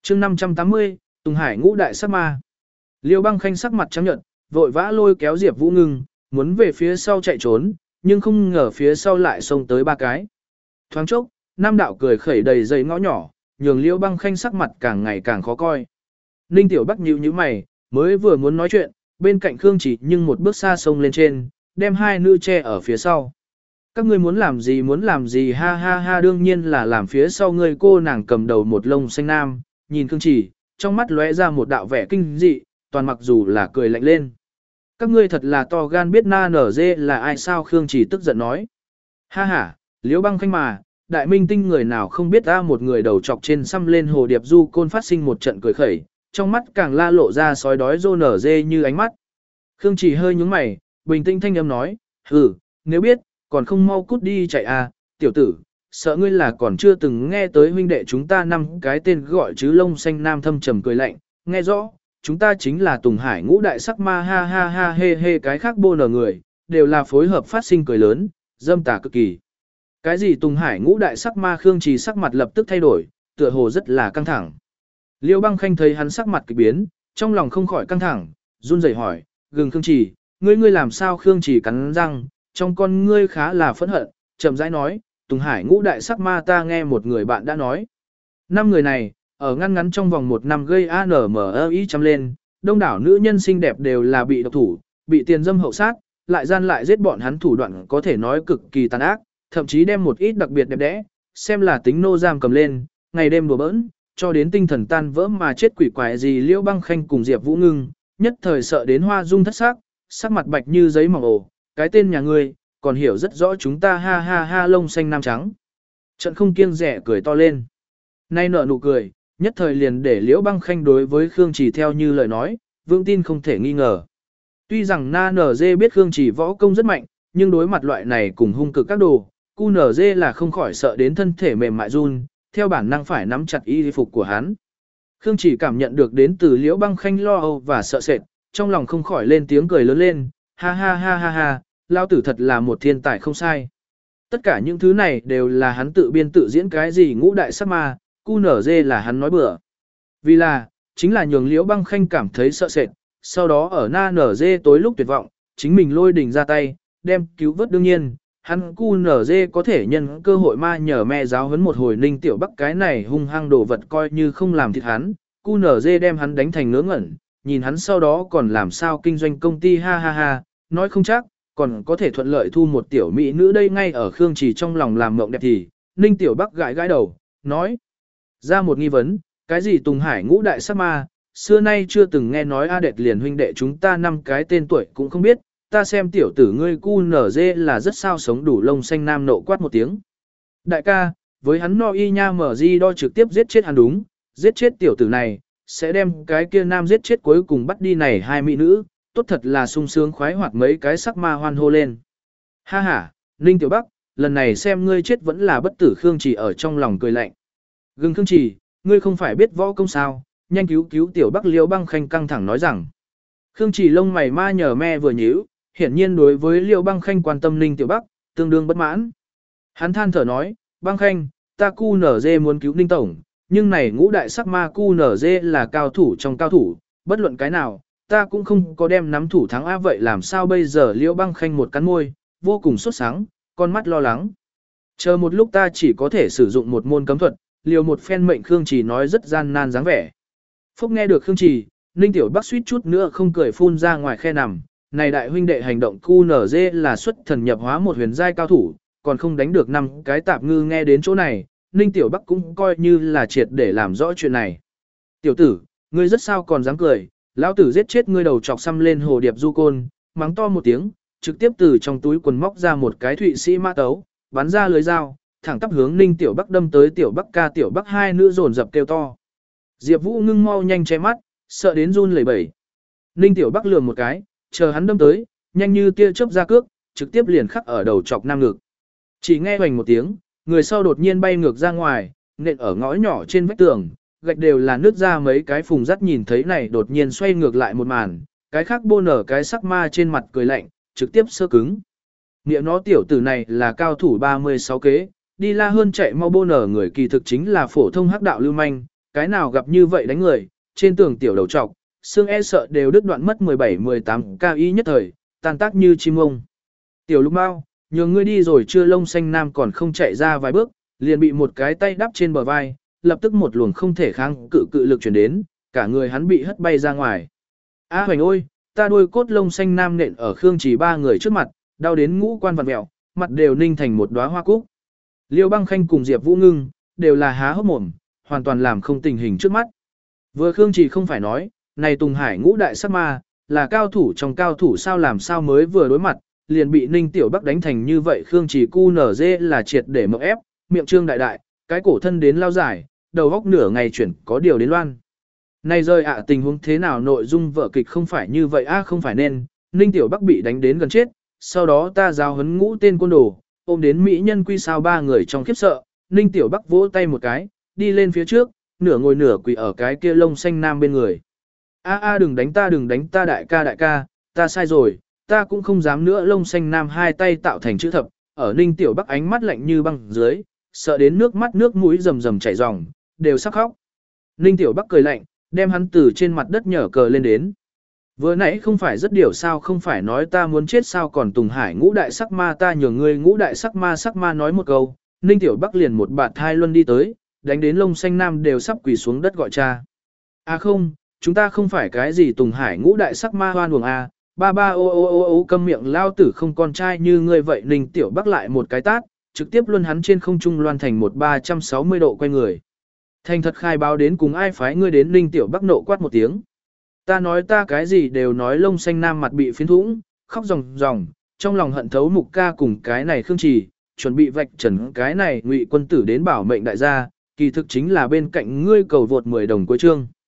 chương 580, Tùng Hải ngũ đại sắc ma. Liêu Băng Khanh sắc mặt trắng nhợt, vội vã lôi kéo Diệp Vũ Ngưng, muốn về phía sau chạy trốn, nhưng không ngờ phía sau lại xông tới ba cái. Thoáng chốc, Nam đạo cười khẩy đầy dây ngõ nhỏ, nhường Liêu Băng Khanh sắc mặt càng ngày càng khó coi. Ninh Tiểu Bắc nhíu nhíu mày, mới vừa muốn nói chuyện, bên cạnh Khương Chỉ nhưng một bước xa xông lên trên, đem hai nữ che ở phía sau. Các ngươi muốn làm gì ha ha ha, đương nhiên là làm phía sau ngươi. Cô nàng cầm đầu một lông xanh nam, nhìn Khương Chỉ, trong mắt lóe ra một đạo vẻ kinh dị, toàn mặc dù là cười lạnh lên. Các ngươi thật là to gan, biết na nở dê là ai sao? Khương Chỉ tức giận nói. Ha ha, Liễu Băng Khanh mà, đại minh tinh người nào không biết ta. Một người đầu chọc trên xăm lên hồ điệp du côn phát sinh một trận cười khẩy, trong mắt càng la lộ ra sói đói rô nở dê như ánh mắt. Khương Chỉ hơi nhướng mày, bình tĩnh thanh âm nói, nếu biết, còn không mau cút đi chạy à, tiểu tử, sợ ngươi là còn chưa từng nghe tới huynh đệ chúng ta năm cái tên gọi chứ. Lông xanh nam thâm trầm cười lạnh, nghe rõ, chúng ta chính là Tùng Hải ngũ đại sắc ma, ha ha ha, hê hê. Cái khác bô nở người, đều là phối hợp phát sinh cười lớn, dâm tà cực kỳ. Cái gì Tùng Hải ngũ đại sắc ma? Khương Trì sắc mặt lập tức thay đổi, tựa hồ rất là căng thẳng. Liêu Băng Khanh thấy hắn sắc mặt kỳ biến, trong lòng không khỏi căng thẳng, run rẩy hỏi, gừng Khương Trì, ngươi làm sao? Khương Trì cắn răng, trong con ngươi khá là phẫn hận, chậm rãi nói, Tùng Hải ngũ đại sắc ma ta nghe một người bạn đã nói. 5 người này, ở ngắn trong vòng 1 năm gây ANMI trăm lên, đông đảo nữ nhân xinh đẹp đều là bị độc thủ, bị tiền dâm hậu sát, lại gian lại giết bọn hắn thủ đoạn có thể nói cực kỳ tàn ác, thậm chí đem một ít đặc biệt đẹp đẽ, xem là tính nô giam cầm lên, ngày đêm đùa bỡn, cho đến tinh thần tan vỡ mà chết quỷ quái gì. Liễu Băng Khanh cùng Diệp Vũ Ngưng, nhất thời sợ đến hoa dung thất sắc, sắc mặt bạch như giấy mỏng ổ, cái tên nhà ngươi, còn hiểu rất rõ chúng ta, ha ha ha. Lông xanh nam trắng trận không kiêng dè cười to lên, nay nở nụ cười, nhất thời liền để Liễu Băng Khanh đối với Khương Chỉ theo như lời nói, vững tin không thể nghi ngờ. Tuy rằng Na NG biết Khương Chỉ võ công rất mạnh, nhưng đối mặt loại này cùng hung cực các đồ, QNG là không khỏi sợ đến thân thể mềm mại run, theo bản năng phải nắm chặt y phục của hắn. Khương Chỉ cảm nhận được đến từ Liễu Băng Khanh lo âu và sợ sệt, trong lòng không khỏi lên tiếng cười lớn lên, ha ha ha ha ha, lao tử thật là một thiên tài không sai. Tất cả những thứ này đều là hắn tự biên tự diễn, cái gì ngũ đại sắc ma, QNG là hắn nói bừa. Vì là, chính là nhường Liễu Băng Khanh cảm thấy sợ sệt, sau đó ở Na NG tối lúc tuyệt vọng, chính mình lôi đình ra tay, đem cứu vớt. Đương nhiên, hắn QNG có thể nhân cơ hội ma nhờ mẹ giáo huấn một hồi Ninh Tiểu Bắc cái này hung hăng đồ vật coi như không làm thịt hắn, QNG đem hắn đánh thành ngớ ngẩn, nhìn hắn sau đó còn làm sao kinh doanh công ty, ha ha ha, nói không chắc, còn có thể thuận lợi thu một tiểu mỹ nữ đây. Ngay ở Khương Chỉ trong lòng làm mộng đẹp thì, Ninh Tiểu Bắc gãi gãi đầu, nói ra một nghi vấn, cái gì Tùng Hải ngũ đại sắc ma, xưa nay chưa từng nghe nói a. Đệt liền huynh đệ chúng ta 5 cái tên tuổi cũng không biết, ta xem tiểu tử ngươi QNG là rất sao sống đủ. Lông xanh nam nộ quát một tiếng. Đại ca, với hắn no y nha mở di đo trực tiếp giết chết hắn, đúng, giết chết tiểu tử này, sẽ đem cái kia nam giết chết, cuối cùng bắt đi này 2 mỹ nữ, tốt thật là sung sướng khoái hoạt. Mấy cái sắc ma hoan hô lên. Ha ha, Ninh Tiểu Bắc, lần này xem ngươi chết vẫn là bất tử. Khương Chỉ ở trong lòng cười lạnh. Gừng Khương Chỉ, ngươi không phải biết võ công sao, nhanh cứu cứu Tiểu Bắc. Liễu Băng Khanh căng thẳng nói rằng. Khương Chỉ lông mày ma nhờ me vừa nhíu, hiển nhiên đối với Liễu Băng Khanh quan tâm Ninh Tiểu Bắc, tương đương bất mãn. Hắn than thở nói, Băng Khanh, ta QNG muốn cứu Ninh Tổng, nhưng này ngũ đại sắc ma QNG là cao thủ trong cao thủ, bất luận cái nào, ta cũng không có đem nắm thủ thắng a. Vậy làm sao bây giờ? Liễu Băng Khanh một cắn môi, vô cùng sốt sắng, con mắt lo lắng. Chờ một lúc ta chỉ có thể sử dụng một môn cấm thuật, liều một phen mệnh. Khương Chỉ nói rất gian nan dáng vẻ. Phúc nghe được Khương Chỉ, Ninh Tiểu Bắc suýt chút nữa không cười phun ra ngoài khe nằm. Này đại huynh đệ hành động QNG là xuất thần nhập hóa một huyền giai cao thủ, còn không đánh được 5 cái tạp ngư. Nghe đến chỗ này, Ninh Tiểu Bắc cũng coi như là triệt để làm rõ chuyện này. Tiểu tử, ngươi rất sao còn dám cười, lão tử giết chết ngươi đầu chọc xăm lên hồ điệp du côn, mắng to một tiếng, trực tiếp từ trong túi quần móc ra một cái Thụy Sĩ mã tấu, bắn ra lưới dao, thẳng tắp hướng Ninh Tiểu Bắc đâm tới. Tiểu Bắc ca, Tiểu Bắc, 2 nữ dồn dập kêu to. Diệp Vũ Ngưng mau nhanh che mắt, sợ đến run lẩy bẩy. Ninh Tiểu Bắc lườm một cái, chờ hắn đâm tới, nhanh như tia chớp ra cước, trực tiếp liền khắc ở đầu chọc nam ngực. Chỉ nghe hoành một tiếng, người sau đột nhiên bay ngược ra ngoài, nện ở ngõ nhỏ trên vách tường, gạch đều là nứt ra mấy cái phùng rắt. Nhìn thấy này đột nhiên xoay ngược lại một màn, cái khác bô nở cái sắc ma trên mặt cười lạnh, trực tiếp sơ cứng. Nghĩa nó tiểu tử này là cao thủ 36 kế, đi la hơn chạy mau. Bô nở người kỳ thực chính là phổ thông hắc đạo lưu manh, cái nào gặp như vậy đánh người, trên tường tiểu đầu trọc, xương e sợ đều đứt đoạn mất 17-18 cao y nhất thời, tàn tác như chim ông. Tiểu Lục Bao, nhường ngươi đi rồi chưa, Lông Xanh Nam còn không chạy ra vài bước, liền bị một cái tay đắp trên bờ vai, lập tức một luồng không thể kháng cự lực chuyển đến, cả người hắn bị hất bay ra ngoài. A hoành ôi, ta đuôi cốt Lông Xanh Nam nện ở Khương Chỉ ba người trước mặt, đau đến ngũ quan vặn mèo, mặt đều ninh thành một đóa hoa cúc. Liêu Băng Khanh cùng Diệp Vũ Ngưng đều là há hốc mồm, hoàn toàn làm không tình hình trước mắt. Vừa Khương Chỉ không phải nói, này Tùng Hải ngũ đại sắc ma, là cao thủ trong cao thủ sao làm sao mới vừa đối mặt, liền bị Ninh Tiểu Bắc đánh thành như vậy. Khương Chỉ cu nở dê là triệt để mộng ép, miệng trương đại đại, cái cổ thân đến lao dài, đầu góc nửa ngày chuyển có điều đến loan. Này rơi ạ, tình huống thế nào, nội dung vở kịch không phải như vậy không phải nên, Ninh Tiểu Bắc bị đánh đến gần chết, sau đó ta giao huấn ngũ tên côn đồ, ôm đến mỹ nhân quy sao ba người trong khiếp sợ, Ninh Tiểu Bắc vỗ tay một cái, đi lên phía trước, nửa ngồi nửa quỳ ở cái kia Lông Xanh Nam bên người. Đừng đánh ta đại ca, ta sai rồi, ta cũng không dám nữa. Lông Xanh Nam hai tay tạo thành chữ thập, ở Ninh Tiểu Bắc ánh mắt lạnh như băng dưới, sợ đến nước mắt nước mũi rầm rầm chảy ròng, đều sắp khóc. Ninh Tiểu Bắc cười lạnh, đem hắn từ trên mặt đất nhở cờ lên đến. Vừa nãy không phải rất điều sao, không phải nói ta muốn chết sao, còn Tùng Hải ngũ đại sắc ma ta nhường ngươi ngũ đại sắc ma nói một câu, Ninh Tiểu Bắc liền một bạt thai luân đi tới, đánh đến Lông Xanh Nam đều sắp quỳ xuống đất gọi cha. Không, chúng ta không phải cái gì Tùng Hải ngũ đại sắc ma hoan uổng ba ô câm miệng lao tử, không con trai như ngươi vậy. Ninh Tiểu Bắc lại một cái tát, trực tiếp luân hắn trên không trung loan thành một 360 độ quay người. Thành thật khai báo đến cùng ai phái ngươi đến. Ninh Tiểu Bắc nộ quát một tiếng. Ta nói ta cái gì đều nói. Lông Xanh Nam mặt bị phiến thủng, khóc ròng ròng, trong lòng hận thấu Mục Ca cùng cái này Khương Trì, chuẩn bị vạch trần cái này Ngụy quân tử đến bảo mệnh đại gia, kỳ thực chính là bên cạnh ngươi cầu vượt 10 đồng cuối chương.